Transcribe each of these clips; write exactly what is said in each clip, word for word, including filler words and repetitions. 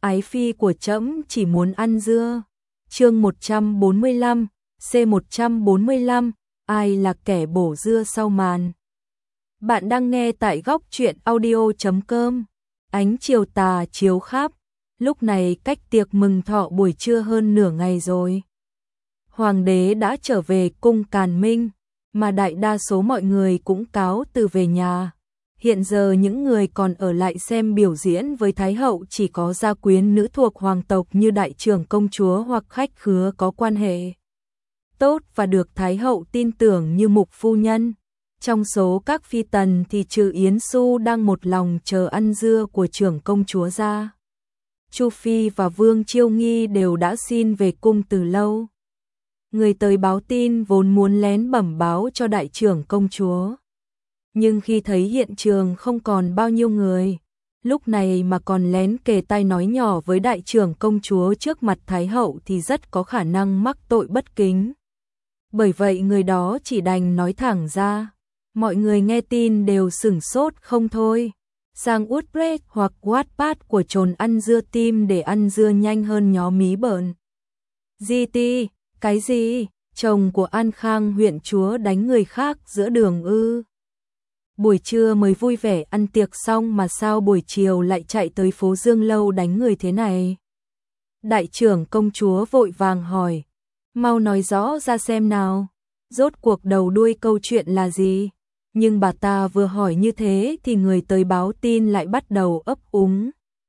ái phi của trẫm chỉ muốn ăn dưa. Chương một trăm bốn mươi lăm, C một trăm bốn mươi lăm, ai là kẻ bổ dưa sau màn. Bạn đang nghe tại góc truyện audio chấm com. Ánh chiều tà chiếu khắp, lúc này cách tiệc mừng thọ buổi trưa hơn nửa ngày rồi. Hoàng đế đã trở về cung Càn Minh, mà đại đa số mọi người cũng cáo từ về nhà. Hiện giờ những người còn ở lại xem biểu diễn với Thái hậu chỉ có gia quyến nữ thuộc hoàng tộc như đại trưởng công chúa hoặc khách khứa có quan hệ tốt và được Thái hậu tin tưởng như Mục phu nhân. Trong số các phi tần thì trừ Yến Xu đang một lòng chờ ăn dưa của trưởng công chúa ra, Chu Phi và Vương Chiêu Nghi đều đã xin về cung từ lâu. Người tới báo tin vốn muốn lén bẩm báo cho đại trưởng công chúa, nhưng khi thấy hiện trường không còn bao nhiêu người, lúc này mà còn lén kề tai nói nhỏ với đại trưởng công chúa trước mặt Thái hậu thì rất có khả năng mắc tội bất kính. Bởi vậy người đó chỉ đành nói thẳng ra. Mọi người nghe tin đều sửng sốt không thôi. Sang Utrecht hoặc Wattpad của trồn ăn dưa tim để ăn dưa nhanh hơn nhóm mí bợn. giê tê, cái gì? Chồng của An Khang huyện chúa đánh người khác giữa đường ư? Buổi trưa mới vui vẻ ăn tiệc xong mà sao buổi chiều lại chạy tới phố Dương Lâu đánh người thế này? Đại trưởng công chúa vội vàng hỏi. Mau nói rõ ra xem nào. Rốt cuộc đầu đuôi câu chuyện là gì? Nhưng bà ta vừa hỏi như thế thì người tới báo tin lại bắt đầu ấp úng.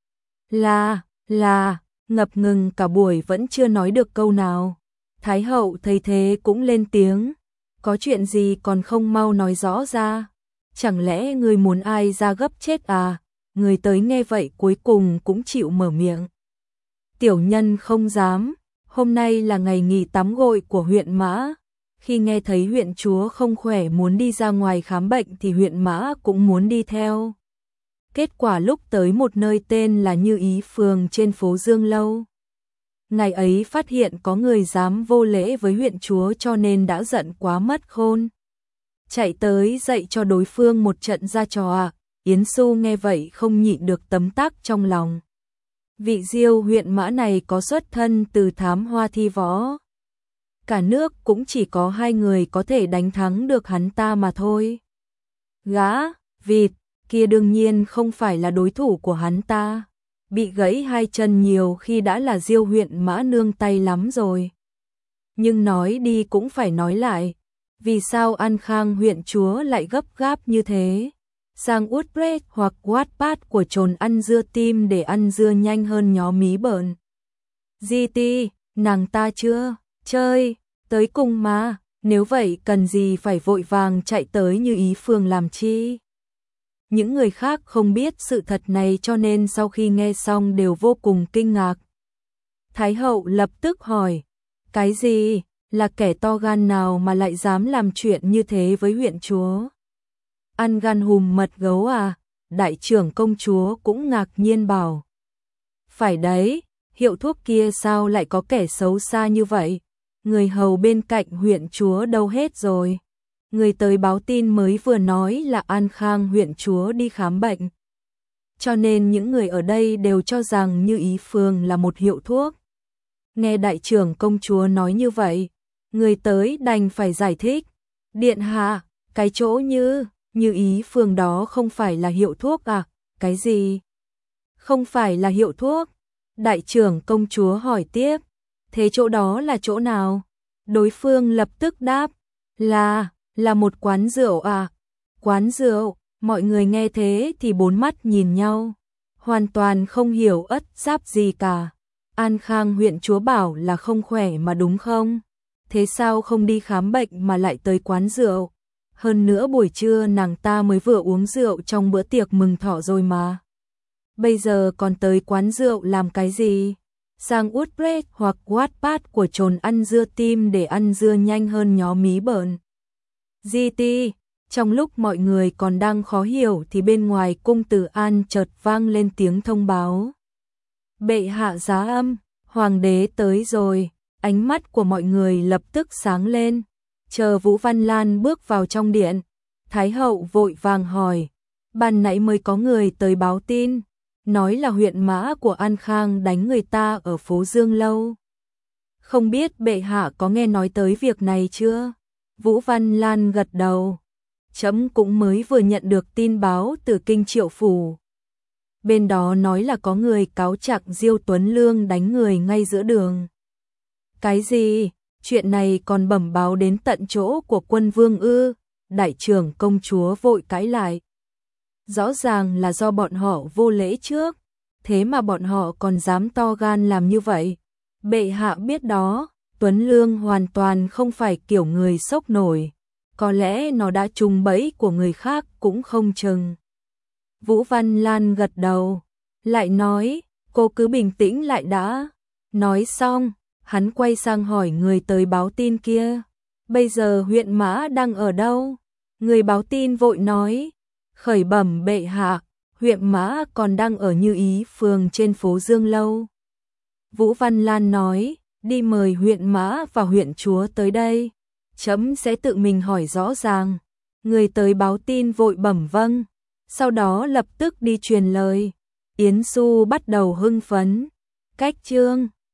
Là, là, ngập ngừng cả buổi vẫn chưa nói được câu nào. Thái hậu thấy thế cũng lên tiếng. Có chuyện gì còn không mau nói rõ ra? Chẳng lẽ người muốn ai ra gấp chết à? Người tới nghe vậy cuối cùng cũng chịu mở miệng. Tiểu nhân không dám, hôm nay là ngày nghỉ tắm gội của huyện Mã. Khi nghe thấy huyện chúa không khỏe muốn đi ra ngoài khám bệnh thì huyện Mã cũng muốn đi theo. Kết quả lúc tới một nơi tên là Như Ý Phường trên phố Dương Lâu. Ngày ấy phát hiện có người dám vô lễ với huyện chúa cho nên đã giận quá mất khôn. Chạy tới dạy cho đối phương một trận ra trò à. Yến Xu nghe vậy không nhịn được tấm tắc trong lòng. Vị Diêu huyện Mã này có xuất thân từ thám hoa thi võ. Cả nước cũng chỉ có hai người có thể đánh thắng được hắn ta mà thôi. Gã, vịt, kia đương nhiên không phải là đối thủ của hắn ta. Bị gãy hai chân nhiều khi đã là Diêu huyện Mã nương tay lắm rồi. Nhưng nói đi cũng phải nói lại. Vì sao An Khang huyện chúa lại gấp gáp như thế? Sang Utrecht hoặc Wattpad của trồn ăn dưa tim để ăn dưa nhanh hơn nhóm mí bợn. giê tê, nàng ta chưa chơi tới cùng mà, nếu vậy cần gì phải vội vàng chạy tới Như Ý Phường làm chi? Những người khác không biết sự thật này cho nên sau khi nghe xong đều vô cùng kinh ngạc. Thái hậu lập tức hỏi, cái gì? Là kẻ to gan nào mà lại dám làm chuyện như thế với huyện chúa? Ăn gan hùm mật gấu à? Đại trưởng công chúa cũng ngạc nhiên bảo. Phải đấy, hiệu thuốc kia sao lại có kẻ xấu xa như vậy? Người hầu bên cạnh huyện chúa đâu hết rồi? Người tới báo tin mới vừa nói là An Khang huyện chúa đi khám bệnh. Cho nên những người ở đây đều cho rằng Như Ý Phường là một hiệu thuốc. Nghe đại trưởng công chúa nói như vậy, người tới đành phải giải thích. Điện hạ, cái chỗ như, Như Ý Phường đó không phải là hiệu thuốc à? Cái gì? Không phải là hiệu thuốc? Đại trưởng công chúa hỏi tiếp. Thế chỗ đó là chỗ nào? Đối phương lập tức đáp. Là, là một quán rượu à? Quán rượu, mọi người nghe thế thì bốn mắt nhìn nhau. Hoàn toàn không hiểu ất giáp gì cả. An Khang huyện chúa bảo là không khỏe mà đúng không? Thế sao không đi khám bệnh mà lại tới quán rượu? Hơn nữa buổi trưa nàng ta mới vừa uống rượu trong bữa tiệc mừng thọ rồi mà. Bây giờ còn tới quán rượu làm cái gì? Sang Utrecht hoặc Wattpad của trồn ăn dưa tim để ăn dưa nhanh hơn nhóm mí bợn. giê tê, trong lúc mọi người còn đang khó hiểu thì bên ngoài cung Từ An chợt vang lên tiếng thông báo. Bệ hạ giá âm, hoàng đế tới rồi. Ánh mắt của mọi người lập tức sáng lên. Chờ Vũ Văn Lan bước vào trong điện, Thái hậu vội vàng hỏi, ban nãy mới có người tới báo tin, nói là huyện mã của An Khang đánh người ta ở phố Dương Lâu. Không biết bệ hạ có nghe nói tới việc này chưa? Vũ Văn Lan gật đầu. Trẫm cũng mới vừa nhận được tin báo từ kinh Triệu phủ. Bên đó nói là có người cáo trạng Diêu Tuấn Lương đánh người ngay giữa đường. Cái gì? Chuyện này còn bẩm báo đến tận chỗ của quân vương ư? Đại trưởng công chúa vội cãi lại. Rõ ràng là do bọn họ vô lễ trước, thế mà bọn họ còn dám to gan làm như vậy. Bệ hạ biết đó, Tuấn Lương hoàn toàn không phải kiểu người sốc nổi, có lẽ nó đã trúng bẫy của người khác cũng không chừng. Vũ Văn Lan gật đầu, lại nói, cô cứ bình tĩnh lại đã. Nói xong, hắn quay sang hỏi người tới báo tin kia, bây giờ huyện mã đang ở đâu? Người báo tin vội nói, khởi bẩm bệ hạ, huyện mã còn đang ở Như Ý phường trên phố Dương Lâu. Vũ Văn Lan nói, đi mời huyện mã và huyện chúa tới đây, trẫm sẽ tự mình hỏi rõ ràng. Người tới báo tin vội bẩm vâng, sau đó lập tức đi truyền lời. Yến Xu bắt đầu hưng phấn, cách chương